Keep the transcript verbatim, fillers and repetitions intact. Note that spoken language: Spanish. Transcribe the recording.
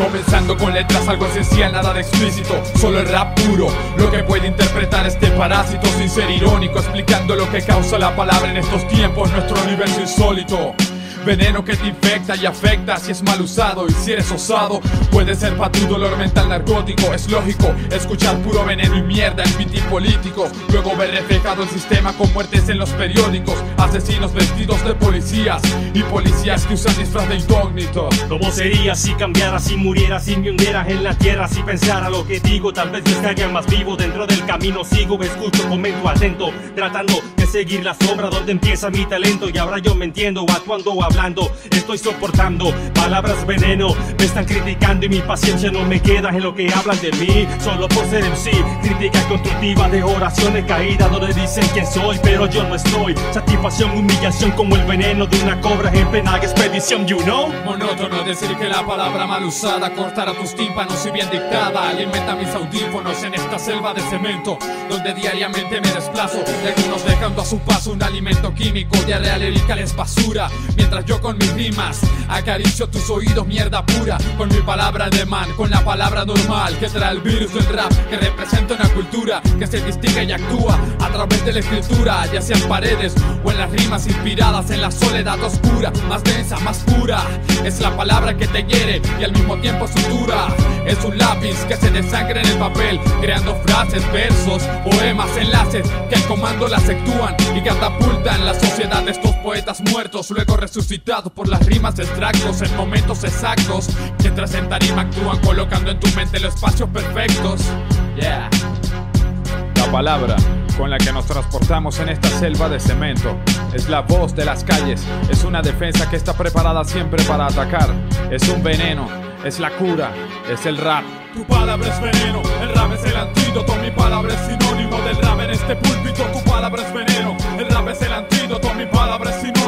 Comenzando con letras algo esencial, nada de explícito, solo el rap puro, lo que puede interpretar este parásito sin ser irónico, explicando lo que causa la palabra en estos tiempos, nuestro universo insólito. Veneno que te infecta y afecta si es mal usado, y si eres osado puede ser pa' tu dolor mental narcótico. Es lógico escuchar puro veneno y mierda en mitin político, luego ver reflejado el sistema con muertes en los periódicos, asesinos vestidos de policías y policías que usan disfraz de incógnitos. ¿Cómo sería si cambiara, si muriera, si me hundiera en la tierra? Si pensara lo que digo, tal vez yo estaría más vivo. Dentro del camino sigo, escucho, comento atento, tratando de seguir la sombra donde empieza mi talento. Y ahora yo me entiendo, actuando, hablando, estoy soportando palabras veneno. Me están criticando y mi paciencia no me queda en lo que hablan de mí, solo por ser M C. Crítica constructiva de oraciones caídas donde dicen quién soy, pero yo no estoy. Satisfacción, humillación como el veneno de una cobra en plena expedición, you know. Monótono decir que la palabra mal usada cortará tus tímpanos y bien dictada alimenta mis audífonos en esta selva de cemento donde diariamente me desplazo, y algunos dejando a su paso un alimento químico. Diarrea lírica es basura, mientras yo con mis rimas acaricio tus oídos, mierda pura. Con mi palabra de man, con la palabra normal que trae el virus del rap, que representa una cultura que se distingue y actúa a través de la escritura, ya sea en paredes o en las rimas inspiradas en la soledad oscura, más densa, más pura. Es la palabra que te hiere y al mismo tiempo sutura. Es un lápiz que se desangra en el papel, creando frases, versos, poemas, enlaces que al comando las actúan y catapultan la sociedad de estos poetas muertos, luego resucitados por las rimas de extractos en momentos exactos que tras en tarima actúan colocando en tu mente los espacios perfectos. Yeah. La palabra con la que nos transportamos en esta selva de cemento es la voz de las calles, es una defensa que está preparada siempre para atacar, es un veneno, es la cura, es el rap. Tu palabra es veneno, el rap es el antídoto, mi palabra es sinónimo del rap en este púlpito. Tu palabra es veneno, el rap es el antídoto, mi palabra es sinónimo